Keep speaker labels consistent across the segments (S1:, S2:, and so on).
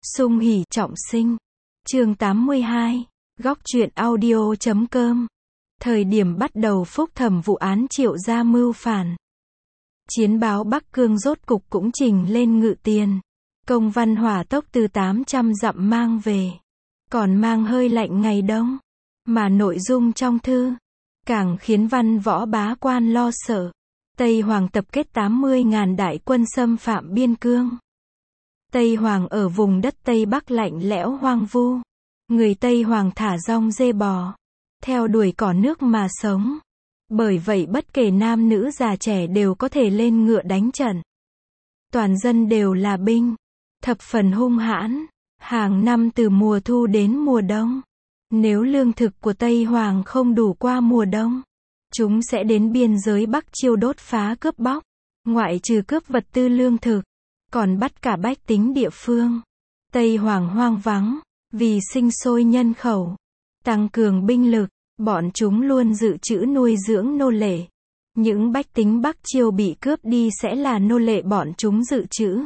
S1: Sung hỉ trọng sinh. Chương 82. Góc truyện audio.com. Thời điểm bắt đầu phúc thẩm vụ án Triệu gia mưu phản. Chiến báo Bắc Cương rốt cục cũng trình lên ngự tiền. Công văn hỏa tốc từ 800 dặm mang về. Còn mang hơi lạnh ngày đông. Mà nội dung trong thư càng khiến văn võ bá quan lo sợ. Tây Hoàng tập kết 80.000 đại quân xâm phạm biên cương. Tây Hoàng ở vùng đất Tây Bắc lạnh lẽo hoang vu. Người Tây Hoàng thả rong dê bò, theo đuổi cỏ nước mà sống. Bởi vậy bất kể nam nữ già trẻ đều có thể lên ngựa đánh trận. Toàn dân đều là binh, thập phần hung hãn. Hàng năm từ mùa thu đến mùa đông, nếu lương thực của Tây Hoàng không đủ qua mùa đông, chúng sẽ đến biên giới Bắc Chiêu đốt phá cướp bóc. Ngoại trừ cướp vật tư lương thực, còn bắt cả bách tính địa phương. Tây Hoàng hoang vắng, vì sinh sôi nhân khẩu, tăng cường binh lực, bọn chúng luôn dự trữ nuôi dưỡng nô lệ. Những bách tính Bắc Chiêu bị cướp đi sẽ là nô lệ bọn chúng dự trữ.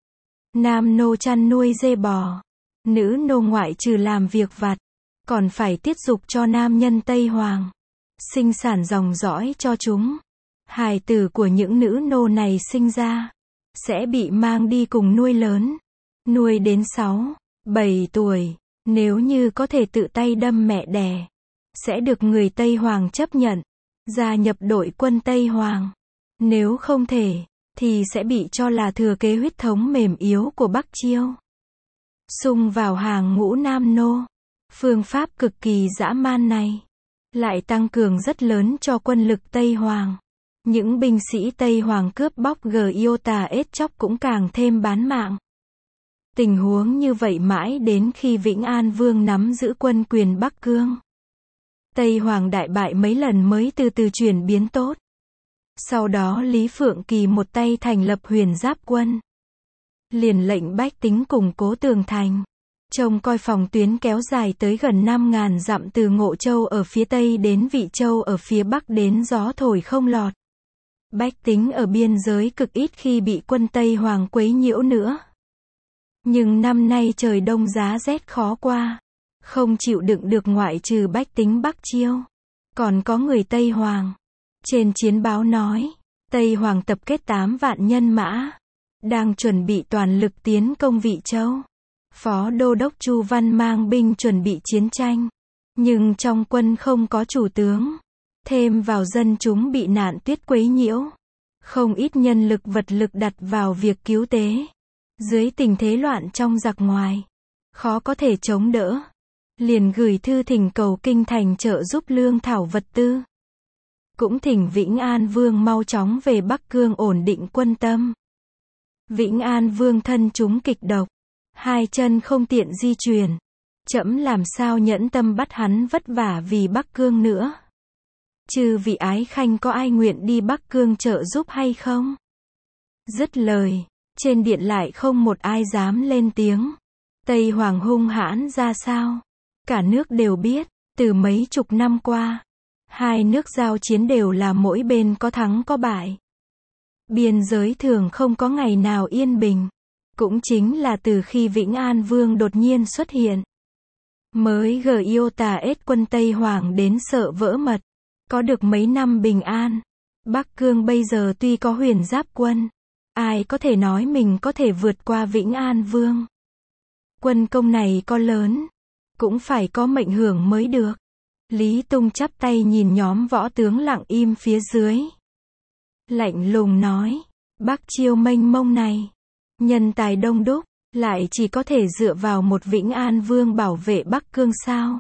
S1: Nam nô chăn nuôi dê bò, nữ nô ngoại trừ làm việc vặt, còn phải tiết dục cho nam nhân Tây Hoàng, sinh sản dòng dõi cho chúng. Hài tử của những nữ nô này sinh ra, sẽ bị mang đi cùng nuôi lớn. Nuôi đến 6, 7 tuổi, nếu như có thể tự tay đâm mẹ đẻ, sẽ được người Tây Hoàng chấp nhận, gia nhập đội quân Tây Hoàng. Nếu không thể, thì sẽ bị cho là thừa kế huyết thống mềm yếu của Bắc Chiêu. Xung vào hàng ngũ nam nô. Phương pháp cực kỳ dã man này lại tăng cường rất lớn cho quân lực Tây Hoàng. Những binh sĩ Tây Hoàng cướp bóc Giota ết chóc cũng càng thêm bán mạng. Tình huống như vậy mãi đến khi Vĩnh An Vương nắm giữ quân quyền Bắc Cương. Tây Hoàng đại bại mấy lần mới từ từ chuyển biến tốt. Sau đó Lý Phượng Kỳ một tay thành lập Huyền Giáp quân. Liền lệnh bách tính củng cố tường thành, trông coi phòng tuyến kéo dài tới gần 5.000 dặm từ Ngộ Châu ở phía Tây đến Vị Châu ở phía Bắc đến gió thổi không lọt. Bách tính ở biên giới cực ít khi bị quân Tây Hoàng quấy nhiễu nữa. Nhưng năm nay trời đông giá rét khó qua, không chịu đựng được ngoại trừ bách tính Bắc Chiêu, còn có người Tây Hoàng. Trên chiến báo nói, Tây Hoàng tập kết 8 vạn nhân mã, đang chuẩn bị toàn lực tiến công Vị Châu. Phó Đô đốc Chu Văn mang binh chuẩn bị chiến tranh, nhưng trong quân không có chủ tướng. Thêm vào dân chúng bị nạn tuyết quấy nhiễu, không ít nhân lực vật lực đặt vào việc cứu tế. Dưới tình thế loạn trong giặc ngoài, khó có thể chống đỡ, liền gửi thư thỉnh cầu kinh thành trợ giúp lương thảo vật tư. Cũng thỉnh Vĩnh An Vương mau chóng về Bắc Cương ổn định quân tâm. Vĩnh An Vương thân chúng kịch độc, hai chân không tiện di chuyển. Trẫm làm sao nhẫn tâm bắt hắn vất vả vì Bắc Cương nữa. Chư vị ái khanh có ai nguyện đi Bắc Cương trợ giúp hay không? Dứt lời, trên điện lại không một ai dám lên tiếng. Tây Hoàng hung hãn ra sao? Cả nước đều biết, từ mấy chục năm qua, hai nước giao chiến đều là mỗi bên có thắng có bại. Biên giới thường không có ngày nào yên bình. Cũng chính là từ khi Vĩnh An Vương đột nhiên xuất hiện, mới Giota ết quân Tây Hoàng đến sợ vỡ mật. Có được mấy năm bình an. Bắc Cương bây giờ tuy có Huyền Giáp quân, ai có thể nói mình có thể vượt qua Vĩnh An Vương. Quân công này có lớn, cũng phải có mệnh hưởng mới được. Lý Tung chắp tay nhìn nhóm võ tướng lặng im phía dưới, lạnh lùng nói, Bắc Chiêu mênh mông này, nhân tài đông đúc, lại chỉ có thể dựa vào một Vĩnh An Vương bảo vệ Bắc Cương sao?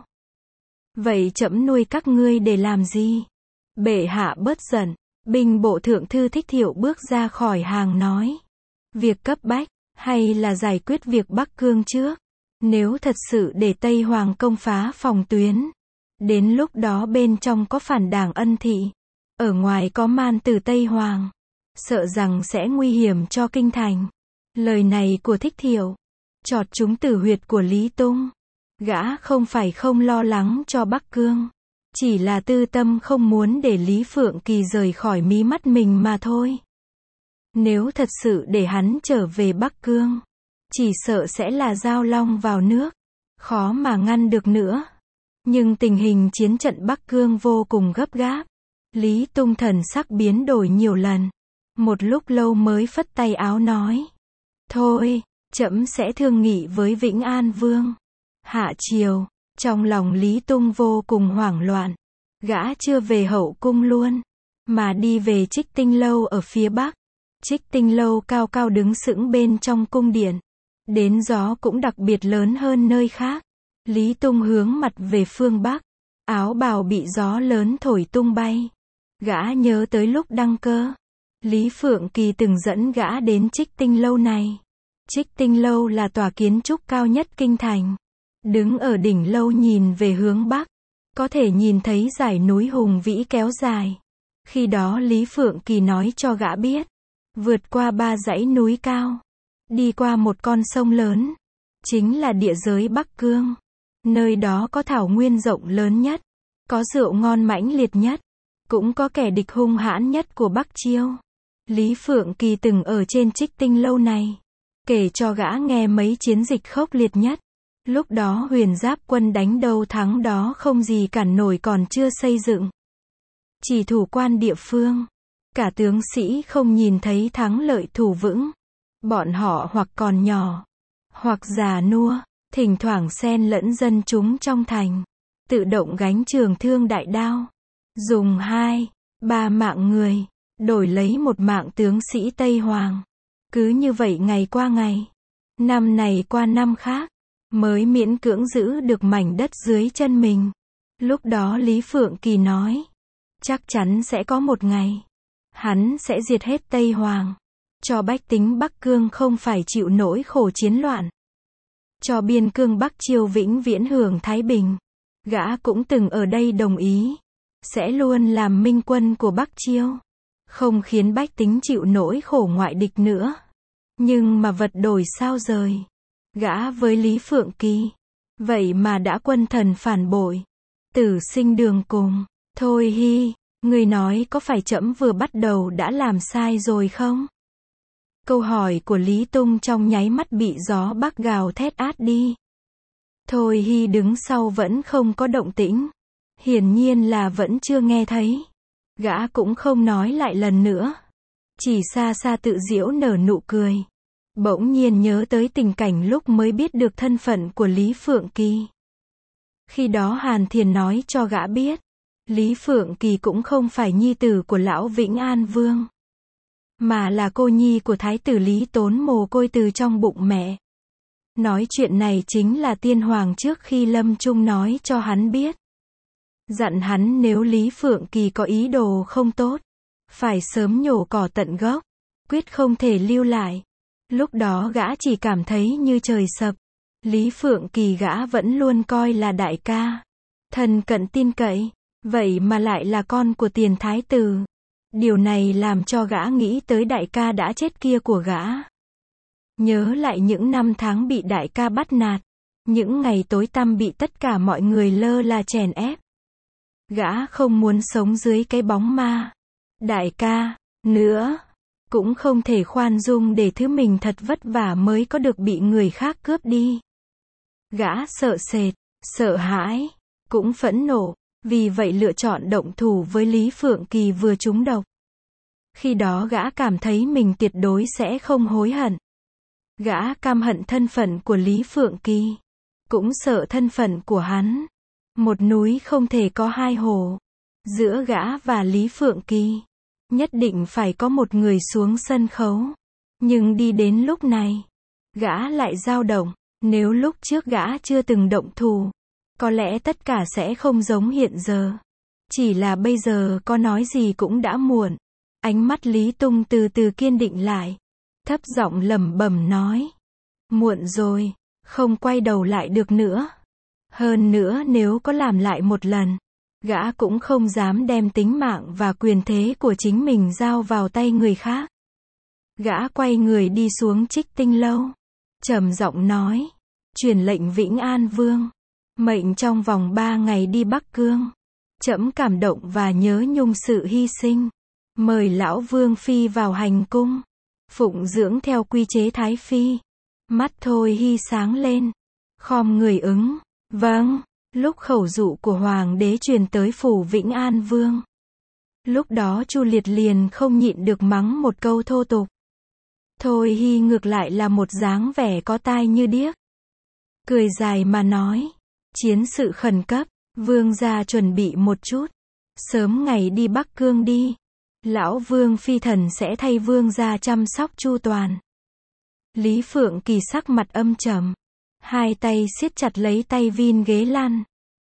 S1: Vậy trẫm nuôi các ngươi để làm gì? Bệ hạ bớt giận. Binh bộ thượng thư Thích Thiệu bước ra khỏi hàng nói, việc cấp bách, hay là giải quyết việc Bắc Cương trước? Nếu thật sự để Tây Hoàng công phá phòng tuyến, đến lúc đó bên trong có phản đảng Ân Thị, ở ngoài có man từ Tây Hoàng, sợ rằng sẽ nguy hiểm cho kinh thành. Lời này của Thích Thiệu chọt trúng tử huyệt của Lý Tung. Gã không phải không lo lắng cho Bắc Cương, chỉ là tư tâm không muốn để Lý Phượng Kỳ rời khỏi mí mắt mình mà thôi. Nếu thật sự để hắn trở về Bắc Cương, chỉ sợ sẽ là giao long vào nước, khó mà ngăn được nữa. Nhưng tình hình chiến trận Bắc Cương vô cùng gấp gáp. Lý Tung thần sắc biến đổi nhiều lần. Một lúc lâu mới phất tay áo nói. Thôi, trẫm sẽ thương nghị với Vĩnh An Vương. Hạ chiều, trong lòng Lý Tung vô cùng hoảng loạn. Gã chưa về hậu cung luôn, mà đi về Trích Tinh Lâu ở phía bắc. Trích Tinh Lâu cao cao đứng sững bên trong cung điện. Đến gió cũng đặc biệt lớn hơn nơi khác. Lý Tung hướng mặt về phương bắc. Áo bào bị gió lớn thổi tung bay. Gã nhớ tới lúc đăng cơ. Lý Phượng Kỳ từng dẫn gã đến Trích Tinh Lâu này. Trích Tinh Lâu là tòa kiến trúc cao nhất kinh thành. Đứng ở đỉnh lâu nhìn về hướng bắc, có thể nhìn thấy dải núi hùng vĩ kéo dài. Khi đó Lý Phượng Kỳ nói cho gã biết, vượt qua 3 dãy núi cao, đi qua một con sông lớn, chính là địa giới Bắc Cương. Nơi đó có thảo nguyên rộng lớn nhất, có rượu ngon mãnh liệt nhất, cũng có kẻ địch hung hãn nhất của Bắc Chiêu. Lý Phượng Kỳ từng ở trên Trích Tinh Lâu này, kể cho gã nghe mấy chiến dịch khốc liệt nhất. Lúc đó Huyền Giáp quân đánh đâu thắng đó, không gì cản nổi, còn chưa xây dựng, chỉ thủ quan địa phương. Cả tướng sĩ không nhìn thấy thắng lợi thủ vững. Bọn họ hoặc còn nhỏ, hoặc già nua, thỉnh thoảng xen lẫn dân chúng trong thành, tự động gánh trường thương đại đao, dùng 2-3 mạng người, đổi lấy một mạng tướng sĩ Tây Hoàng. Cứ như vậy ngày qua ngày, năm này qua năm khác, mới miễn cưỡng giữ được mảnh đất dưới chân mình. Lúc đó Lý Phượng Kỳ nói, chắc chắn sẽ có một ngày, hắn sẽ diệt hết Tây Hoàng, cho bách tính Bắc Cương không phải chịu nỗi khổ chiến loạn, cho biên cương Bắc Chiêu vĩnh viễn hưởng thái bình. Gã cũng từng ở đây đồng ý, sẽ luôn làm minh quân của Bắc Chiêu, không khiến bách tính chịu nỗi khổ ngoại địch nữa. Nhưng mà vật đổi sao rời. Gã với Lý Phượng Kỳ, vậy mà đã quân thần phản bội, tử sinh đường cùng. Thôi hi, người nói có phải trẫm vừa bắt đầu đã làm sai rồi không? Câu hỏi của Lý Tung trong nháy mắt bị gió bắc gào thét át đi. Thôi hi đứng sau vẫn không có động tĩnh, hiển nhiên là vẫn chưa nghe thấy. Gã cũng không nói lại lần nữa, chỉ xa xa tự giễu nở nụ cười. Bỗng nhiên nhớ tới tình cảnh lúc mới biết được thân phận của Lý Phượng Kỳ. Khi đó Hàn Thiền nói cho gã biết, Lý Phượng Kỳ cũng không phải nhi tử của lão Vĩnh An Vương, mà là cô nhi của thái tử Lý Tốn mồ côi từ trong bụng mẹ. Nói chuyện này chính là tiên hoàng trước khi lâm chung nói cho hắn biết. Dặn hắn nếu Lý Phượng Kỳ có ý đồ không tốt, phải sớm nhổ cỏ tận gốc, quyết không thể lưu lại. Lúc đó gã chỉ cảm thấy như trời sập. Lý Phượng Kỳ gã vẫn luôn coi là đại ca, thân cận tin cậy, vậy mà lại là con của tiền thái tử. Điều này làm cho gã nghĩ tới đại ca đã chết kia của gã. Nhớ lại những năm tháng bị đại ca bắt nạt, những ngày tối tăm bị tất cả mọi người lơ là chèn ép. Gã không muốn sống dưới cái bóng ma đại ca nữa, cũng không thể khoan dung để thứ mình thật vất vả mới có được bị người khác cướp đi. Gã sợ sệt, sợ hãi, cũng phẫn nộ, vì vậy lựa chọn động thủ với Lý Phượng Kỳ vừa trúng độc. Khi đó gã cảm thấy mình tuyệt đối sẽ không hối hận. Gã căm hận thân phận của Lý Phượng Kỳ, cũng sợ thân phận của hắn. Một núi không thể có hai hồ. Giữa gã và Lý Phượng Kỳ, nhất định phải có một người xuống sân khấu. Nhưng đi đến lúc này, gã lại dao động. Nếu lúc trước gã chưa từng động thủ, có lẽ tất cả sẽ không giống hiện giờ. Chỉ là bây giờ có nói gì cũng đã muộn. Ánh mắt Lý Tung từ từ kiên định lại, thấp giọng lẩm bẩm nói. Muộn rồi, không quay đầu lại được nữa. Hơn nữa nếu có làm lại một lần, gã cũng không dám đem tính mạng và quyền thế của chính mình giao vào tay người khác. Gã quay người đi xuống Trích Tinh Lâu, trầm giọng nói, truyền lệnh Vĩnh An Vương, mệnh trong vòng 3 ngày đi Bắc Cương. Trẫm cảm động và nhớ nhung sự hy sinh, mời lão Vương phi vào hành cung, phụng dưỡng theo quy chế Thái phi. Mắt Thôi Hy sáng lên, khom người ứng, vâng. Lúc khẩu dụ của hoàng đế truyền tới phủ Vĩnh An Vương. Lúc đó Chu Liệt liền không nhịn được mắng một câu thô tục. Thôi Hy ngược lại là một dáng vẻ có tai như điếc. Cười dài mà nói, chiến sự khẩn cấp, vương gia chuẩn bị một chút, sớm ngày đi Bắc Cương đi. Lão Vương phi thần sẽ thay vương gia chăm sóc chu toàn. Lý Phượng Kỳ sắc mặt âm trầm, hai tay siết chặt lấy tay vin ghế lăn,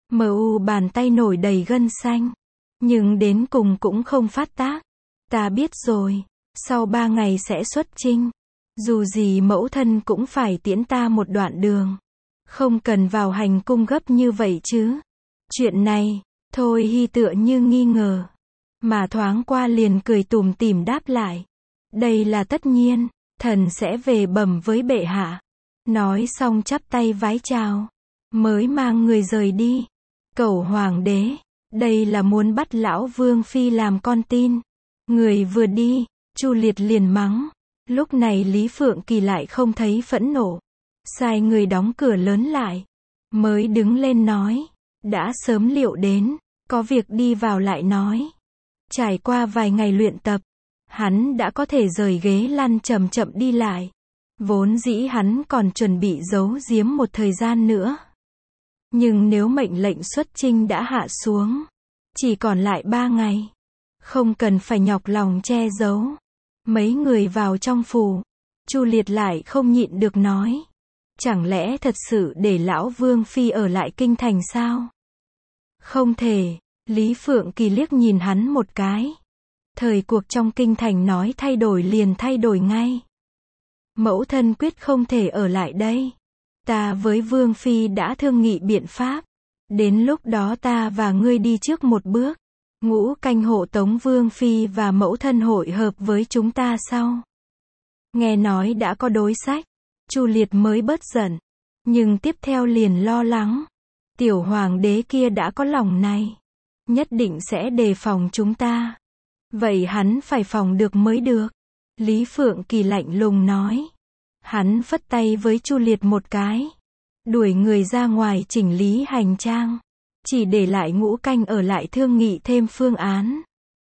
S1: bàn tay nổi đầy gân xanh, nhưng đến cùng cũng không phát tác. Ta biết rồi, sau 3 ngày sẽ xuất chinh, dù gì mẫu thân cũng phải tiễn ta một đoạn đường, không cần vào hành cung gấp như vậy chứ. Chuyện này, Thôi Hy tựa như nghi ngờ, mà thoáng qua liền cười tủm tỉm đáp lại. Đây là tất nhiên, thần sẽ về bẩm với bệ hạ. Nói xong chắp tay vái chào, mới mang người rời đi. Cẩu hoàng đế, đây là muốn bắt lão Vương phi làm con tin. Người vừa đi, Chu Liệt liền mắng. Lúc này Lý Phượng Kỳ lại không thấy phẫn nộ, sai người đóng cửa lớn lại, mới đứng lên nói, đã sớm liệu đến, có việc đi vào lại nói. Trải qua vài ngày luyện tập, hắn đã có thể rời ghế lăn chậm chậm đi lại. Vốn dĩ hắn còn chuẩn bị giấu giếm một thời gian nữa. Nhưng nếu mệnh lệnh xuất chinh đã hạ xuống, chỉ còn lại 3 ngày, không cần phải nhọc lòng che giấu. Mấy người vào trong phủ, Chu Liệt lại không nhịn được nói, chẳng lẽ thật sự để lão Vương phi ở lại kinh thành sao? Không thể. Lý Phượng Kỳ liếc nhìn hắn một cái. Thời cuộc trong kinh thành nói thay đổi liền thay đổi ngay. Mẫu thân quyết không thể ở lại đây. Ta với Vương phi đã thương nghị biện pháp. Đến lúc đó ta và ngươi đi trước một bước. Ngũ canh hộ tống Vương phi và mẫu thân hội hợp với chúng ta sau. Nghe nói đã có đối sách, Chu Liệt mới bớt giận, nhưng tiếp theo liền lo lắng. Tiểu hoàng đế kia đã có lòng này, nhất định sẽ đề phòng chúng ta. Vậy hắn phải phòng được mới được. Lý Phượng Kỳ lạnh lùng nói. Hắn phất tay với Chu Liệt một cái, đuổi người ra ngoài chỉnh lý hành trang, chỉ để lại Ngũ Canh ở lại thương nghị thêm phương án.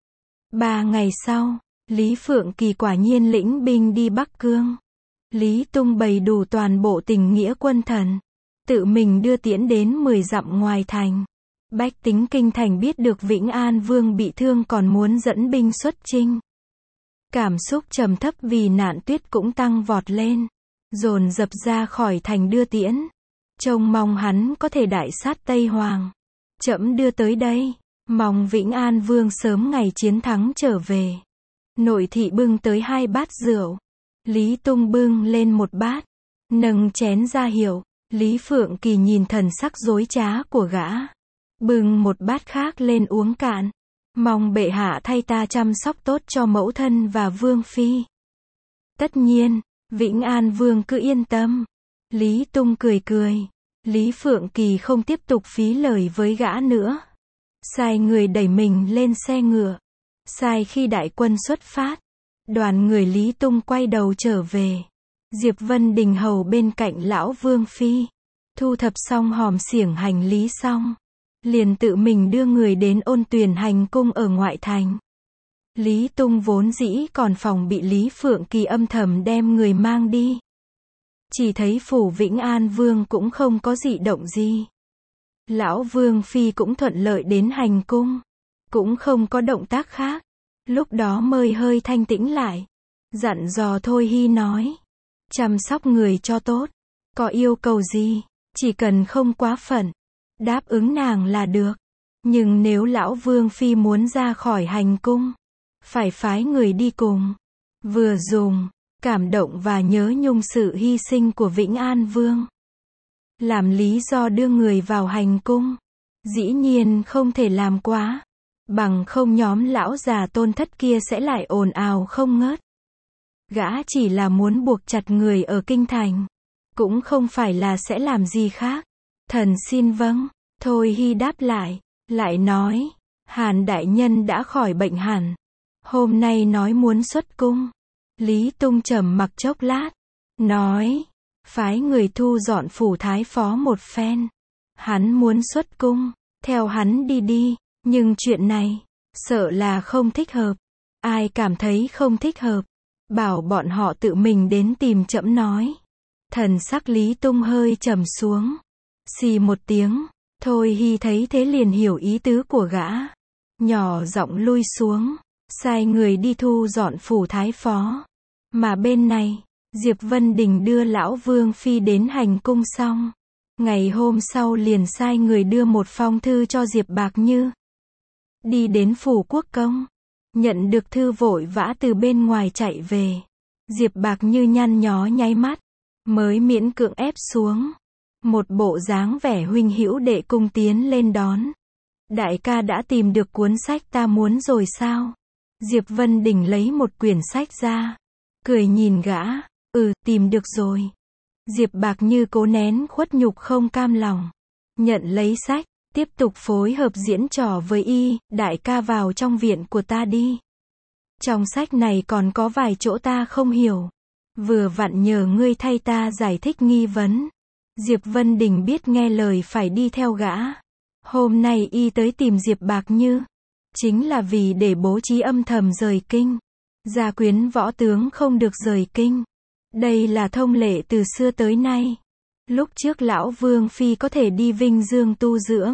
S1: 3 ngày sau, Lý Phượng Kỳ quả nhiên lĩnh binh đi Bắc Cương. Lý Tung bày đủ toàn bộ tình nghĩa quân thần, tự mình đưa tiễn đến 10 dặm ngoài thành. Bách tính kinh thành biết được Vĩnh An Vương bị thương còn muốn dẫn binh xuất chinh. Cảm xúc trầm thấp vì nạn tuyết cũng tăng vọt lên, dồn dập ra khỏi thành đưa tiễn, trông mong hắn có thể đại sát Tây Hoàng. Trẫm đưa tới đây, mong Vĩnh An Vương sớm ngày chiến thắng trở về. Nội thị bưng tới 2 bát rượu, Lý Tung bưng lên một bát, nâng chén ra hiệu. Lý Phượng Kỳ nhìn thần sắc dối trá của gã, bưng một bát khác lên uống cạn. Mong bệ hạ thay ta chăm sóc tốt cho mẫu thân và Vương phi. Tất nhiên, Vĩnh An Vương cứ yên tâm. Lý Tung cười cười. Lý Phượng Kỳ không tiếp tục phí lời với gã nữa, sai người đẩy mình lên xe ngựa. Sai khi đại quân xuất phát, đoàn người Lý Tung quay đầu trở về. Diệp Vân Đình hầu bên cạnh lão Vương phi, thu thập xong hòm xiểng hành lý xong, liền tự mình đưa người đến Ôn Tuyền hành cung ở ngoại thành. Lý Tung vốn dĩ còn phòng bị Lý Phượng Kỳ âm thầm đem người mang đi. Chỉ thấy phủ Vĩnh An Vương cũng không có dị động gì. Lão Vương phi cũng thuận lợi đến hành cung, cũng không có động tác khác. Lúc đó mới hơi thanh tĩnh lại, dặn dò Thôi Hy nói, chăm sóc người cho tốt, có yêu cầu gì, chỉ cần không quá phận, đáp ứng nàng là được. Nhưng nếu lão Vương phi muốn ra khỏi hành cung, phải phái người đi cùng. Vừa dùng cảm động và nhớ nhung sự hy sinh của Vĩnh An Vương làm lý do đưa người vào hành cung. Dĩ nhiên không thể làm quá, bằng không nhóm lão già tôn thất kia sẽ lại ồn ào không ngớt. Gã chỉ là muốn buộc chặt người ở kinh thành, cũng không phải là sẽ làm gì khác. Thần xin vâng. Thôi Hy đáp lại nói, Hàn đại nhân đã khỏi bệnh hẳn, hôm nay nói muốn xuất cung. Lý Tung trầm mặc chốc lát, nói, phái người thu dọn phủ thái phó một phen. Hắn muốn xuất cung, theo hắn đi đi, nhưng chuyện này, sợ là không thích hợp. Ai cảm thấy không thích hợp, bảo bọn họ tự mình đến tìm trẫm nói. Thần sắc Lý Tung hơi trầm xuống. Xì một tiếng, Thôi Hy thấy thế liền hiểu ý tứ của gã. Nhỏ giọng lui xuống, sai người đi thu dọn phủ thái phó. Mà bên này, Diệp Vân Đình đưa lão Vương Phi đến hành cung xong. Ngày hôm sau liền sai người đưa một phong thư cho Diệp Bạc Như. Đi đến phủ quốc công, nhận được thư vội vã từ bên ngoài chạy về. Diệp Bạc Như nhăn nhó nháy mắt, mới miễn cưỡng ép xuống. Một bộ dáng vẻ huynh hữu đệ cung tiến lên đón. Đại ca đã tìm được cuốn sách ta muốn rồi sao? Diệp Vân Đình lấy một quyển sách ra, cười nhìn gã, tìm được rồi. Diệp Bạc Như cố nén khuất nhục không cam lòng, nhận lấy sách, tiếp tục phối hợp diễn trò với y, đại ca vào trong viện của ta đi. Trong sách này còn có vài chỗ ta không hiểu, vừa vặn nhờ ngươi thay ta giải thích nghi vấn. Diệp Vân Đình biết nghe lời phải đi theo gã. Hôm nay y tới tìm Diệp Bạc Như, chính là vì để bố trí âm thầm rời kinh. Gia quyến võ tướng không được rời kinh. Đây là thông lệ từ xưa tới nay. Lúc trước lão Vương Phi có thể đi Vinh Dương tu dưỡng,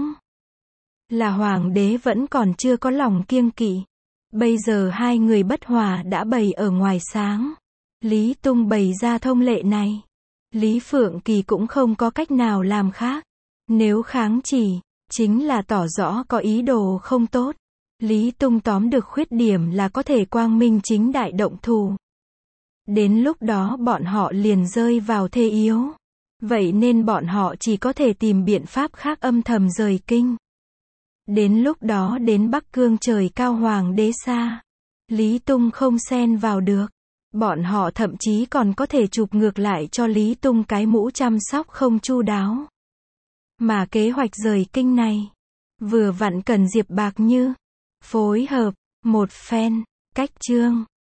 S1: là hoàng đế vẫn còn chưa có lòng kiêng kỵ. Bây giờ hai người bất hòa đã bày ở ngoài sáng. Lý Tung bày ra thông lệ này, Lý Phượng Kỳ cũng không có cách nào làm khác. Nếu kháng chỉ, chính là tỏ rõ có ý đồ không tốt. Lý Tung tóm được khuyết điểm là có thể quang minh chính đại động thủ. Đến lúc đó bọn họ liền rơi vào thế yếu. Vậy nên bọn họ chỉ có thể tìm biện pháp khác âm thầm rời kinh. Đến lúc đó đến Bắc Cương trời cao hoàng đế xa, Lý Tung không xen vào được. Bọn họ thậm chí còn có thể chụp ngược lại cho Lý Tung cái mũ chăm sóc không chu đáo. Mà kế hoạch rời kinh này, vừa vặn cần Diệp Bạc Như phối hợp một phen, cách chương